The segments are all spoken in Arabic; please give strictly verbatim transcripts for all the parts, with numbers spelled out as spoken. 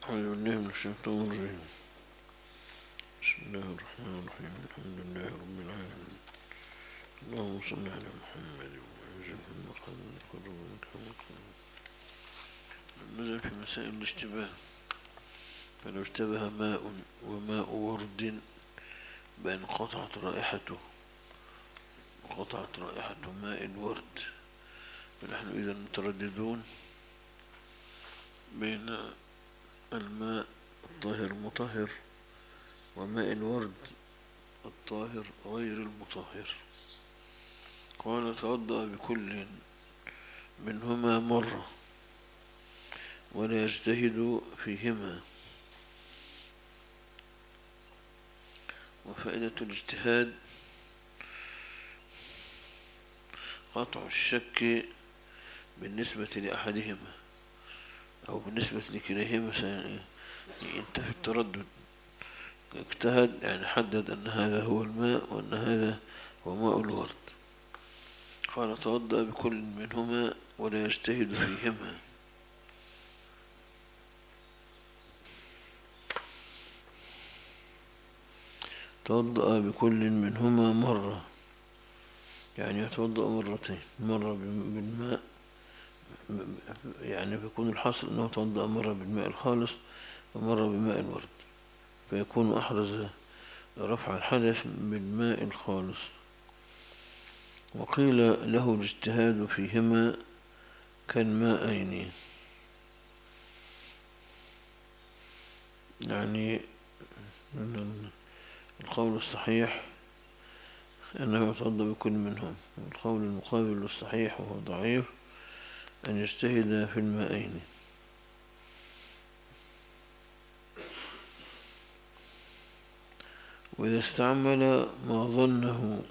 أعوذ بالله من الشيطان الرجيم. بسم الله الرحمن الرحيم. الحمد لله رب العالمين. اللهم صل على محمد وعلى محمد قربك وقربك. نزل في مسائل الاشتباه. فلو اشتبه ماء وماء ورد بأن قطعت رائحته وقطعت رائحة ماء الورد، فنحن إذا مترددون بين الماء الطاهر المطهر وماء الورد الطاهر غير المطهر. قال توضأ بكل منهما مرة ولا يجتهد فيهما. وفائدة الاجتهاد قطع الشك بالنسبة لأحدهما أو بالنسبة لكليهما سينتفي التردد. اجتهد يعني حدد أن هذا هو الماء وأن هذا هو ماء الورد. قال توضأ بكل منهما ولا يجتهد فيهما. توضأ بكل منهما مرة يعني يتوضأ مرتين، مرة بالماء يعني بيكون الحاصل أنه توضأ مرة بالماء الخالص ومرة بماء الورد، فيكون أحرز رفع الحدث بالماء الخالص. وقيل له الاجتهاد فيهما كالماءين، يعني القول الصحيح أنه يتوضأ بكل منهم، والقول المقابل الصحيح وهو ضعيف أن يجتهد في الماءين. وإذا استعمل ما ظنه،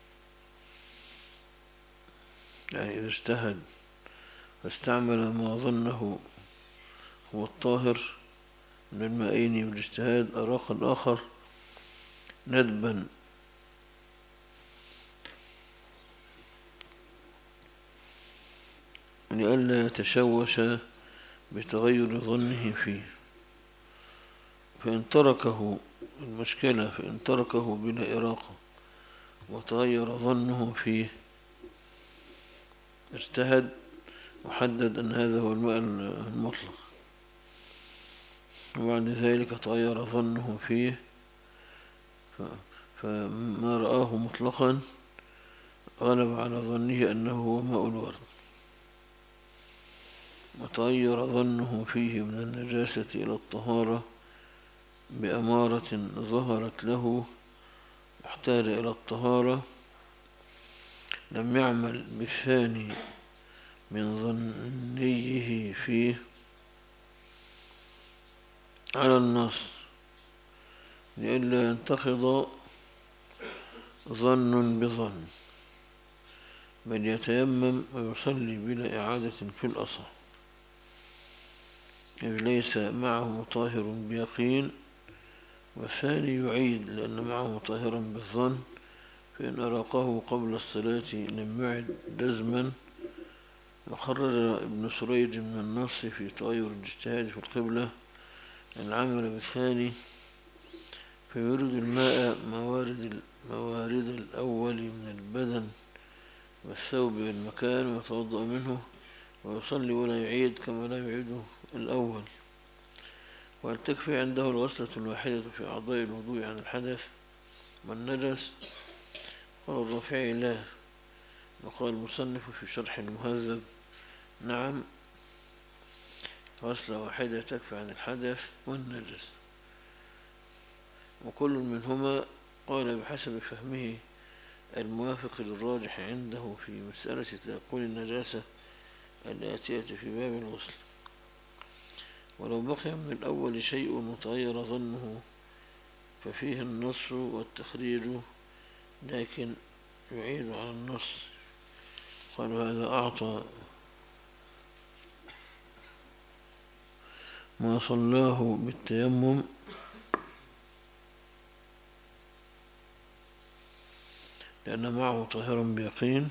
يعني إذا اجتهد فاستعمل ما ظنه هو الطاهر من المائين بالاجتهاد، أراق الآخر ندبا لئلا يتشوش بتغير ظنه فيه، فإن تركه المشكلة فإن تركه بلا إراقة وتغير ظنه فيه اجتهد وحدد أن هذا هو الماء المطلق، وبعد ذلك تغير ظنه فيه فما رآه مطلقا غلب على ظنه أنه هو ماء الورد، وتغير ظنه فيه من النجاسة إلى الطهارة بأمارة ظهرت له احتاج إلى الطهارة، لم يعمل بالثاني من ظنيه فيه على النص لئلا ينتقض ظن بظن، بل يتيمم ويصلي بلا إعادة في الأصح، إذ ليس معه طاهر بيقين، والثاني يعيد لأن معه طاهرا بالظن، فإن أراقه قبل الصلاة لم يعد لزما. وخرج ابن سريج من النص في تغير الاجتهاد في القبلة العمل بالثاني، فيورد الماء موارد موارد الأول من البدن والثوب والمكان ويتوضأ منه ويصلي ولا يعيد كما لا يعيد الأول. وهل تكفي عنده الغسلة الواحدة في أعضاء الوضوء عن الحدث والنجس؟ قال الرافعي لا. وقال المصنف في شرح المهذب نعم، غسلة واحدة تكفي عن الحدث والنجس، وكل منهما قال بحسب فهمه الموافق للراجح عنده في مسألة تأقل النجاسة الآتية في باب الغسل. ولو بقي من الأول شيء متغير ظنه ففيه النص والتخريج، لكن يعيد على النص. قالوا هذا أعطى ما صلاه بالتيمم لأن معه طاهرا بيقين،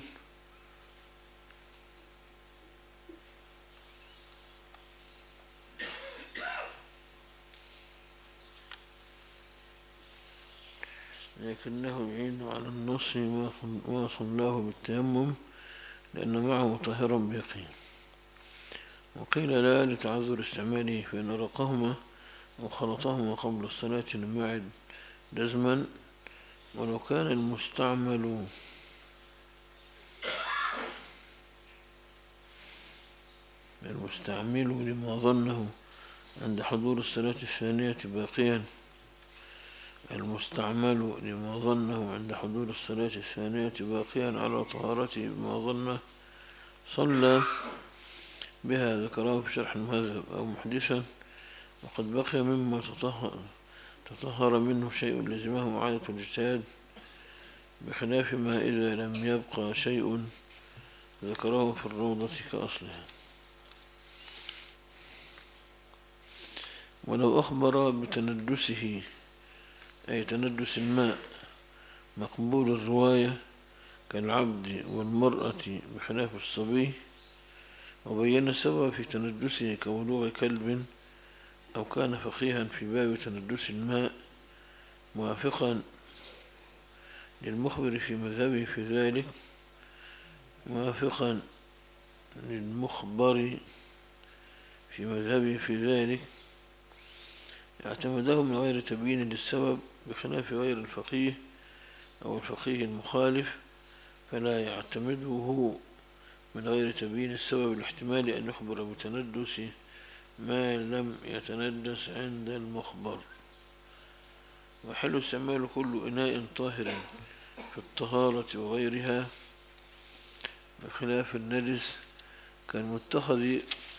لكنه يعين على النص ما صلاه بالتيمم لأن معه طاهرا بيقين. وقيل لا لتعذر استعماله، فإن رقهما أو خلطهما قبل الصلاة لم يعد جزما. ولو كان المستعمل المستعمل لما ظنه عند حضور الصلاة الثانية باقيا المستعمل لما ظنه عند حضور الصلاة الثانية باقيا على طهارته بما ظنه صلى بها، ذكره في شرح المهذب، أو محدثا وقد بقي مما تطهر, تطهر منه شيء لزمه عادة الاجتهاد، بخلاف ما إذا لم يبقى شيء ذكره في الروضة كأصلها. ولو أخبر بتندسه أي تندس الماء مقبول الرواية كالعبد والمرأة بخلاف الصبي، وبين السبب في تندسه كولوغ كلب، أو كان فقيها في باب تندس الماء موافقا للمخبر في مذهبه في ذلك موافقا للمخبر في مذهبه في ذلك اعتمده من غير تبيين للسبب، بخلاف غير الفقيه أو الفقيه المخالف فلا يعتمده من غير تبيين السبب الاحتمال أن يخبر بتندس ما لم يتندس عند المخبر. وحل استعمال كل إناء طاهر في الطهارة وغيرها بخلاف النجس كالمتخذ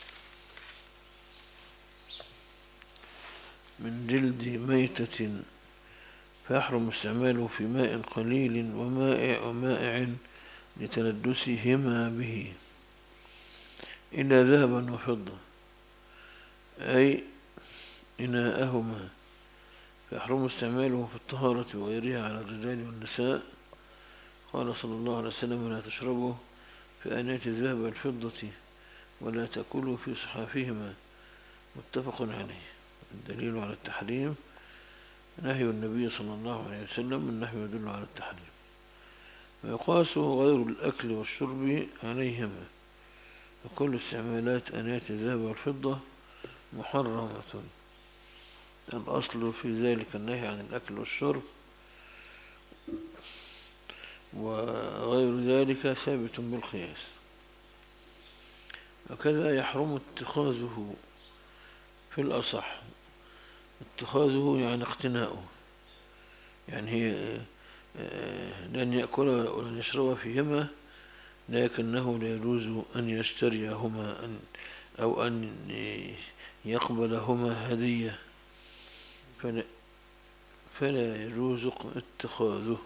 من جلد ميتة، فيحرم استعماله في ماء قليل ومائع ومائع لتندسهما به إلا ذهبا وفضة أي إناءهما، فيحرم استعماله في الطهارة وغيرها على الرجال والنساء. قال صلى الله عليه وسلم: لا تشربوا في آنية الذهب والفضة ولا تأكلوا في صحافهما، متفق عليه. الدليل على التحريم نهي النبي صلى الله عليه وسلم، النهي يدل على التحريم، ويقاس غير الأكل والشرب عليهما، وكل استعمالات آنية الذهب والفضة محرمة. الأصل في ذلك النهي عن الأكل والشرب، وغير ذلك ثابت بالقياس. وكذا يحرم اتخاذه في الأصح، اتخاذه يعني اقتناؤه، يعني هي لن يأكل ولن يشرب فيهما، لكنه لا يجوز أن يشتريهما أو أن يقبلهما هدية، فلا, فلا يجوز اتخاذه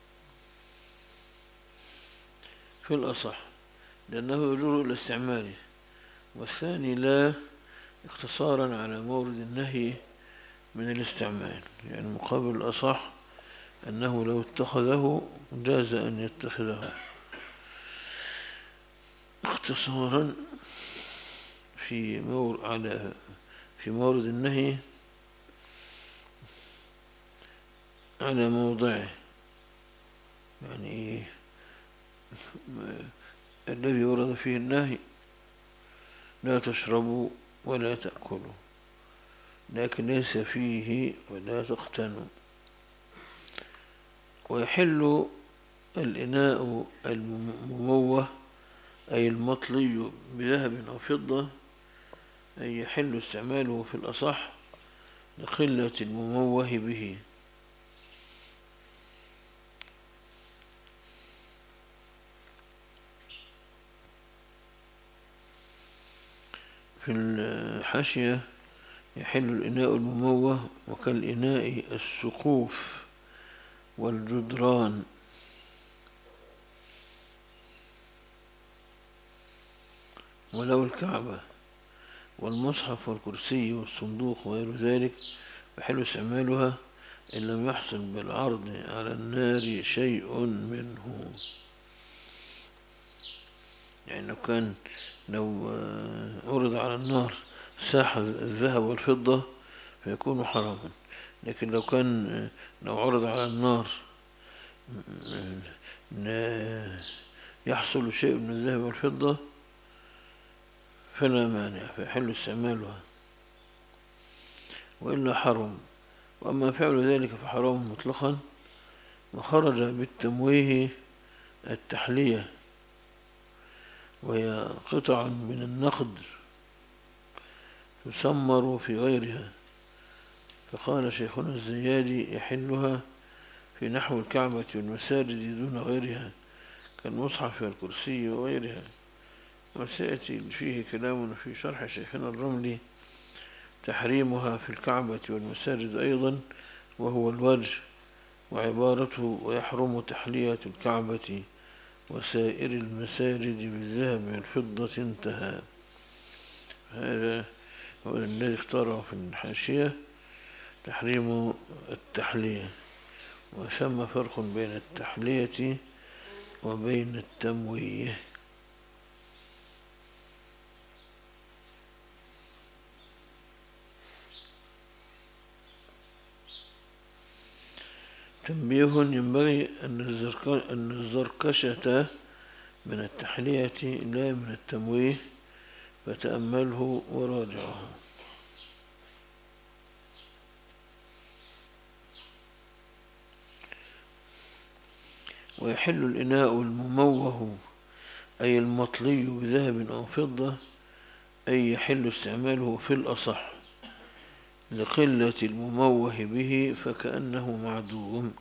في الأصح لأنه يجوز الاستعمال. والثاني لا، اقتصارا على مورد النهي من الاستعمال، يعني مقابل الأصح أنه لو اتخذه جاز أن يتخذه، اقتصارا في مور على في مورد النهي على موضعه، يعني الذي ورد فيه النهي لا تشربوا ولا تأكلوا، لكن ليس فيه ولا تقتنوا. ويحل الإناء المموه أي المطلي بذهب أو فضة، أي يحل استعماله في الأصح لقلة المموه به. في الحاشية: يحل الإناء المموه وكالإناء السقوف والجدران ولو الكعبة والمصحف والكرسي والصندوق وغير ذلك، يحل استعمالها إن لم يحصل بالعرض على النار شيء منه. يعني لو كان لو عرض على النار ساحة الذهب والفضة فيكون حراما، لكن لو كان لو عرض على النار يحصل شيء من الذهب والفضة فلا مانع، فيحل استعمالها، وإلا حرم. وأما فعل ذلك فحرام مطلقا، وخرج بالتمويه التحلية، وهي قطع من النقد تسمر في غيرها. فقال شيخنا الزيادي يحلها في نحو الكعبة والمساجد دون غيرها، كالمصحف والكرسي وغيرها. وسيأتي فيه كلامنا في شرح شيخنا الرملي تحريمها في الكعبة والمساجد أيضا، وهو الوجه، وعبارته ويحرم تحلية الكعبة وسائر المساجد بالذهب والفضة، انتهى. هذا هو الذي اختاره في الحاشية تحريم التحلية. وثم فرق بين التحلية وبين التمويه. تنبيه: ينبغي أن الزركشة من التحلية لا من التمويه، فتأمله وراجعه. ويحل الإناء المموه أي المطلي بذهب أو فضة، أي يحل استعماله في الأصح لقلة المموه به فكأنه معدوم.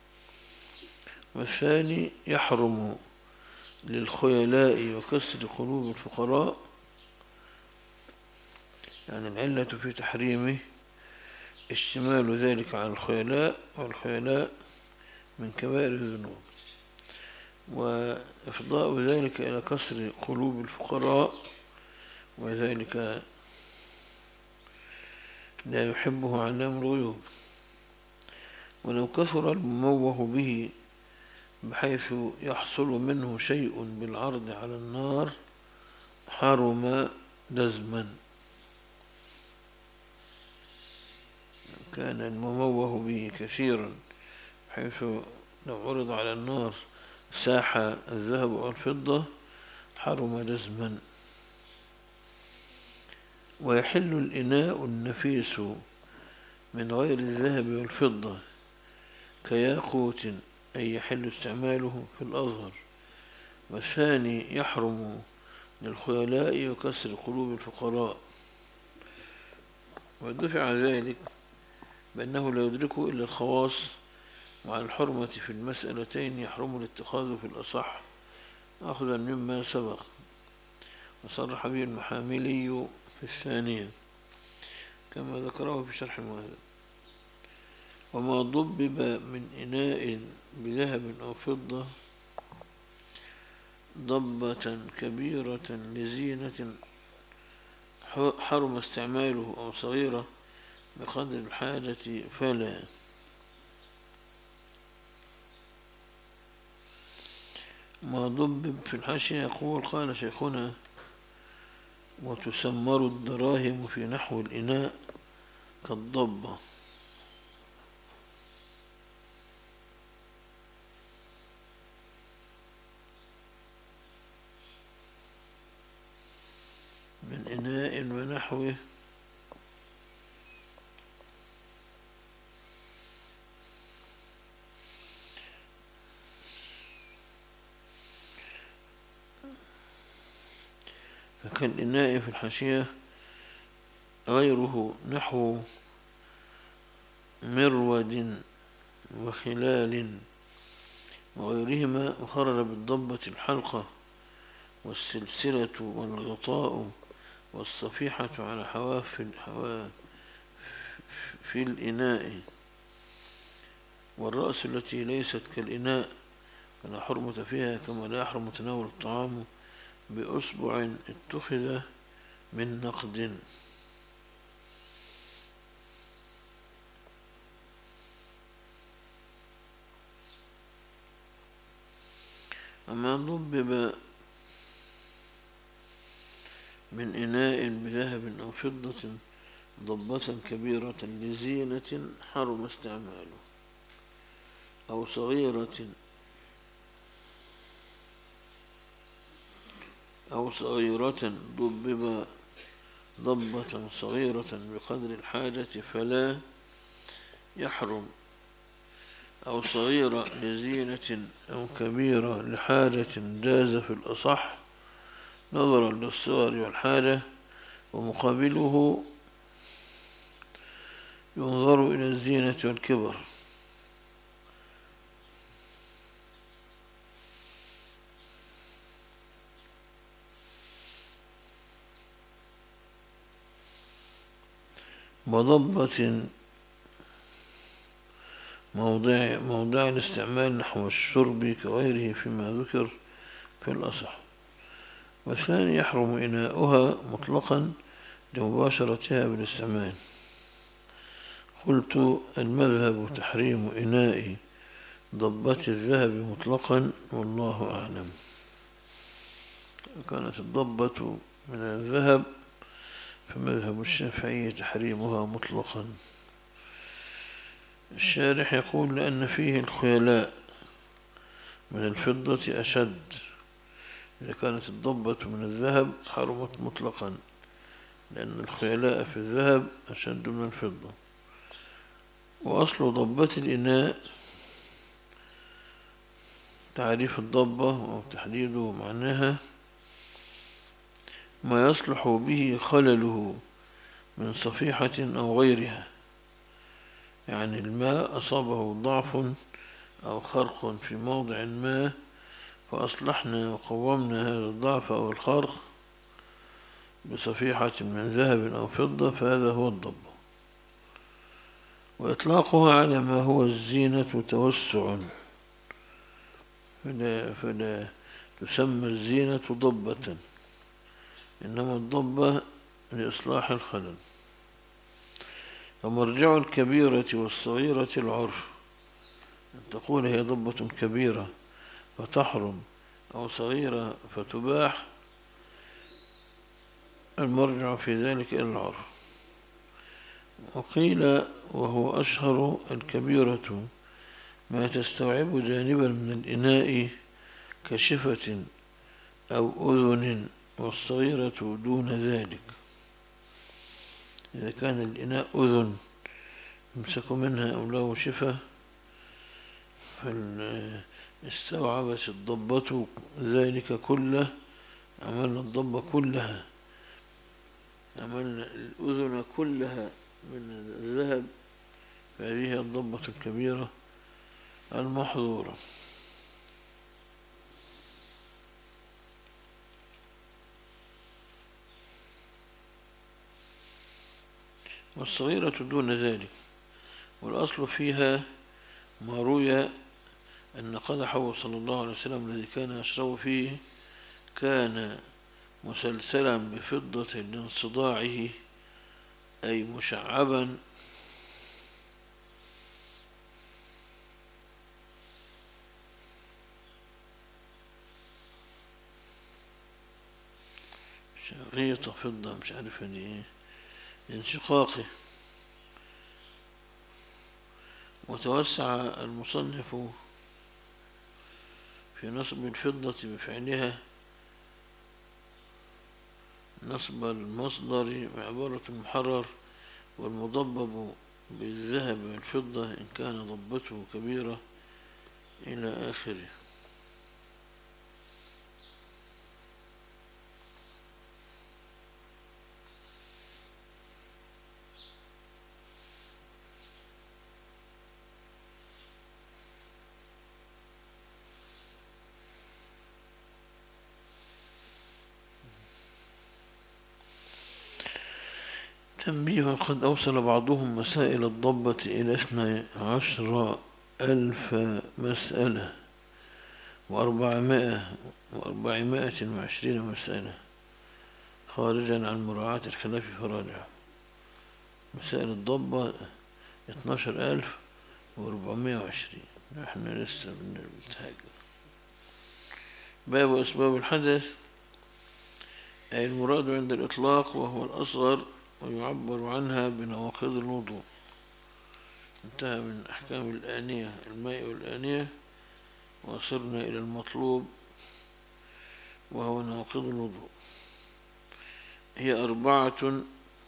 والثاني يحرم للخيلاء وكسر قلوب الفقراء، يعني العلة في تحريمه اشتمال ذلك على الخيلاء، والخيلاء من كبائر الذنوب، وإفضاء ذلك إلى كسر قلوب الفقراء، وذلك لا يحبه علام الغيوب. ولو كثر المموه به بحيث يحصل منه شيء بالعرض على النار حرم جزما. كان المموه به كثيرا حيث لو عرض على النار ساح الذهب والفضة حرم جزما. ويحل الإناء النفيس من غير الذهب والفضة كياقوت، أي يحل استعماله في الأظهر. والثاني يحرم للخيلاء وكسر قلوب الفقراء. ودفع ذلك بأنه لا يدركه إلا الخواص، وعلى الحرمة في المسألتين يحرم الاتخاذ في الأصح أخذا مما سبق، وصرح به المحاملي في الثانية كما ذكره في شرح المهذب. وما ضبب من إناء بذهب أو فضة ضبة كبيرة لزينة حرم استعماله، أو صغيرة بقدر الحاجة فلا. ما ضبب في الحاشية يقول: قال شيخنا: وتسمر الدراهم في نحو الإناء كالضبة. من إناء ونحوه فكالإناء في الحاشية غيره نحو مرود وخلال وغيرهما، وخرج بالضبة الحلقة والسلسلة والغطاء والصفيحة على حواف في الإناء، والرأس التي ليست كالإناء فلا حرمة فيها، كما لا يحرم تناول الطعام بأصبع اتخذ من نقد. أما ضبب من إناء بذهب أو فضة ضبة كبيرة لزينة حرم استعماله. أو صغيرة أو صغيرة ضبب ضبة صغيرة بقدر الحاجة فلا يحرم، أو صغيرة لزينة أو كبيرة لحاجة جاز في الأصح نظرا للصور والحاجة، ومقابله ينظر إلى الزينة والكبر. وضبة موضع, موضع الاستعمال نحو الشرب كغيره فيما ذكر في الأصح. والثاني يحرم إناؤها مطلقا لمباشرتها بالاستعمال. قلت المذهب تحريم إناء ضبة الذهب مطلقا والله أعلم. كانت الضبة من الذهب فمذهب الشافعي تحريمها مطلقا. الشارح يقول لأن فيه الخيلاء من الفضة أشد، إذا كانت الضبة من الذهب حرمت مطلقا لأن الخيلاء في الذهب أشد من الفضة. وأصل ضبة الإناء تعريف الضبة أو تحديد معناها ما يصلح به خلله من صفيحة أو غيرها، يعني الماء أصابه ضعف أو خرق في موضع ما فأصلحنا وقومنا هذا الضعف أو الخرق بصفيحة من ذهب أو فضة فهذا هو الضبة. وإطلاقها على ما هو الزينة توسع، فلا, فلا تسمى الزينة ضبة، إنما الضبة لإصلاح الخلل. ومرجع الكبيرة والصغيرة العرف، أن تقول هي ضبة كبيرة فتحرم أو صغيرة فتباح، المرجع في ذلك إلى العرف. وقيل وهو أشهر الكبيرة ما تستوعب جانبا من الإناء كشفة أو أذن، والصغيرة دون ذلك. إذا كان الإناء أذن يمسك منها أو له شفة فاستوعبت الضبة ذلك كله، عملنا الضبة كلها، عملنا الأذن كلها من الذهب، فهذه الضبة الكبيرة المحظورة. والصغيرة دون ذلك. والأصل فيها ما روي أن قدحه صلى الله عليه وسلم الذي كان يشرب فيه كان مسلسلا بفضة لانصداعه، أي مشعبا شغيطة فضة مش عارف يعني ايه انشقاقه. وتوسع المصنف في نصب الفضة بفعلها نصب المصدر بعبارة المحرر، والمضبب بالذهب والفضة إن كان ضبته كبيرة إلى آخره. تنبيه: قد أوصل بعضهم مسائل الضبة إلى اثني عشر ألف مسألة وأربعمائة وأربعمائة وعشرين مسألة، خارجا عن مراعاة الخلاف فراجع. مسائل الضبة اثني عشر ألف وأربعمائة وعشرين، نحن لسه بنتهاجر. باب أسباب الحدث، أي المراد عند الإطلاق وهو الأصغر، ويعبر عنها بنواقض الوضوء. انتهى من أحكام الآنية الماء والآنية، وصرنا إلى المطلوب وهو ناقض الوضوء. هي أربعة: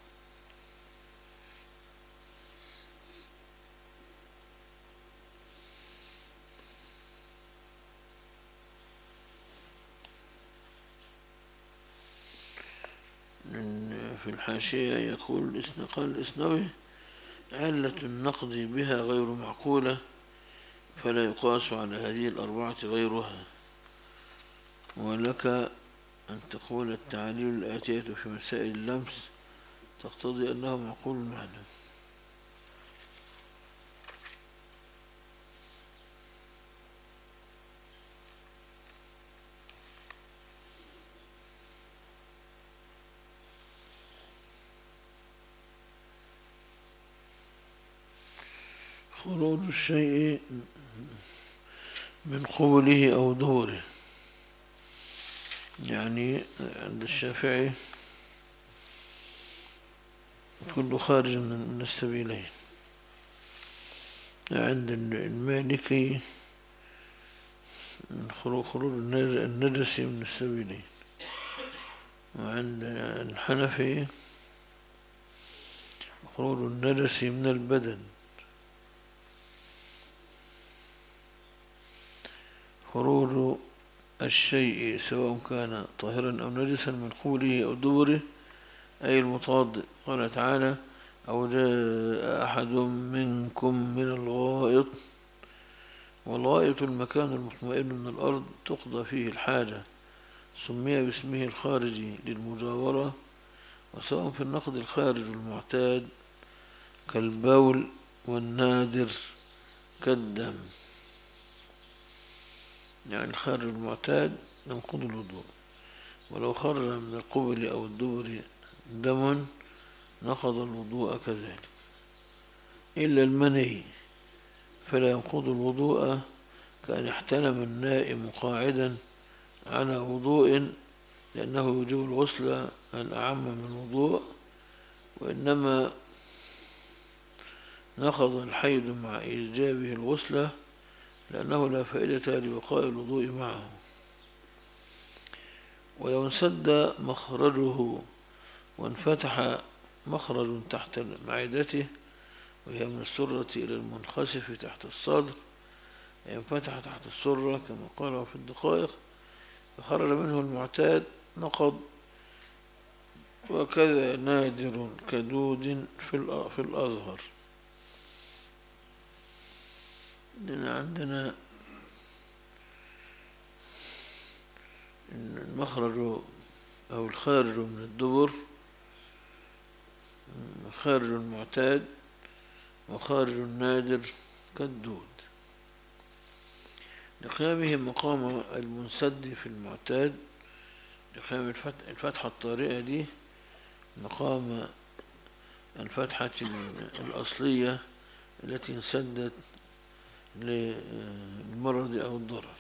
في الحاشية يقول قال الإسنوي: علة النقض بها غير معقولة، فلا يقاس على هذه الأربعة غيرها. ولك أن تقول التعليل الآتية في مسائل اللمس تقتضي أنه معقول المعنى. خروج الشيء من قبله أو دوره، يعني عند الشافعي كله خارج من السبيلين، عند المالكي من خروج النجس من السبيلين، وعند الحنفي خروج النجس من البدن. خروج الشيء سواء كان طاهرا أو نجسا من قبله أو دبره، أي المتوضئ. قال تعالى: أو جاء أحد منكم من الغائط. والغائط المكان المطمئن من الأرض تقضى فيه الحاجة، سمي باسمه الخارجي للمجاورة. وسواء في النقد الخارج المعتاد كالبول، والنادر كالدم. يعني الخارج المعتاد ينقض الوضوء، ولو خرج من القبل أو الدبر دم نقض الوضوء كذلك، إلا المني فلا ينقض الوضوء، كأن احتلم النائم قاعدا على وضوء، لأنه يوجب الغسل الأعم من الوضوء. وإنما نقض الحيض مع إيجابه الغسل، لأنه لا فائدة لبقاء الوضوء معه. ولو انسد مخرجه وانفتح مخرج تحت معدته، وهي من السرة إلى المنخسف تحت الصدر، انفتح تحت السرة كما قاله في الدقائق، فخرج منه المعتاد نقض. وكذا نادر كدود في الأظهر. لأن عندنا المخرج أو الخارج من الدبر خارج المعتاد، وخارج النادر كالدود، لقيامه مقام المنسد في المعتاد، لقيام الفتحة الطارئة دي مقام الفتحة الأصلية التي انسدت للمرض أو الضرر.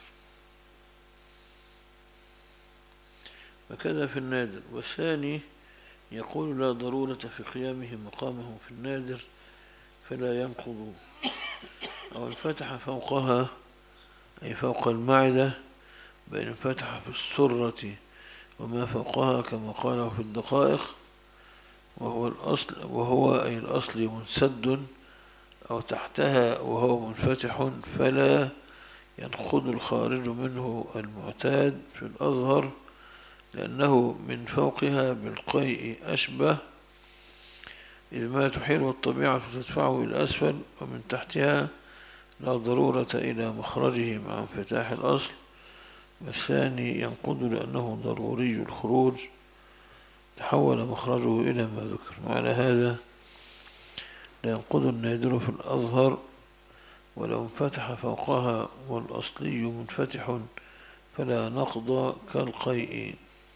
وكذا في النادر. والثاني يقول: لا ضرورة في قيامه مقامه في النادر فلا ينقض. أو انفتح فوقها، أي فوق المعدة، بين انفتح في السرة وما فوقها كما قاله في الدقائق، وهو الأصل وهو أي الأصل منسد، أو تحتها وهو منفتح، فلا ينقض الخارج منه المعتاد في الأظهر، لأنه من فوقها بالقيء أشبه، إذ ما تحيل الطبيعة تدفعه إلى الأسفل، ومن تحتها لا ضرورة إلى مخرجه مع انفتاح الأصل. والثاني ينقض لأنه ضروري الخروج، تحول مخرجه إلى ما ذكر. وعلى هذا لا ينقض النادر في الأظهر، ولو انفتح فوقها والأصلي منفتح فلا نقض كالقيء.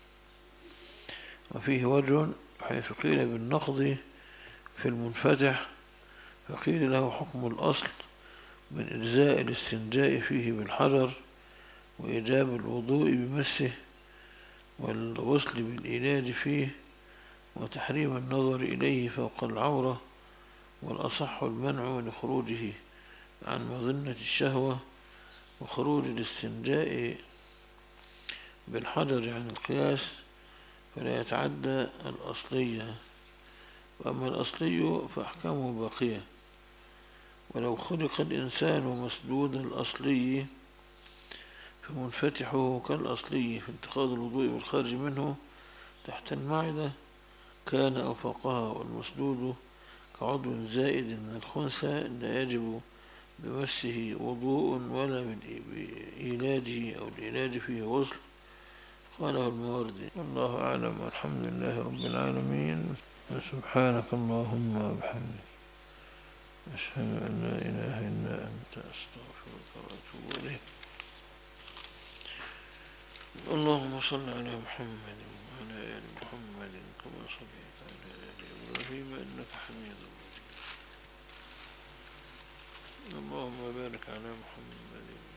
وفيه وجه حيث قيل بالنقض في المنفتح، فقيل له حكم الأصل من إجزاء الاستنجاء فيه بالحجر، وإيجاب الوضوء بمسه، والغسل بالإيلاد فيه، وتحريم النظر إليه فوق العورة، والأصح المنع لخروجه عن مظنة الشهوة وخروج الاستنجاء بالحجر عن القياس فلا يتعدى الأصلية، وأما الأصلي فأحكامه باقية. ولو خلق الإنسان مسدود الأصلي فمنفتحه كالأصلي في انتقاض الوضوء والخارج منه تحت المعدة كان أو فوقها، والمسدود كعضو زائد من الخنثى لا يجب بمسه وضوء ولا من إيلاده أو الإيلاد فيه غسل، قاله الماوردي. والله أعلم والحمد لله رب العالمين. سبحانك اللهم وبحمدك أشهد أن لا إله إلا أنت أستغفرك وأتوب إليك. اللهم صل على محمد وعلى آل محمد كما صليت على آل إبراهيم إنك حميد مجيد. اللهم بارك على محمد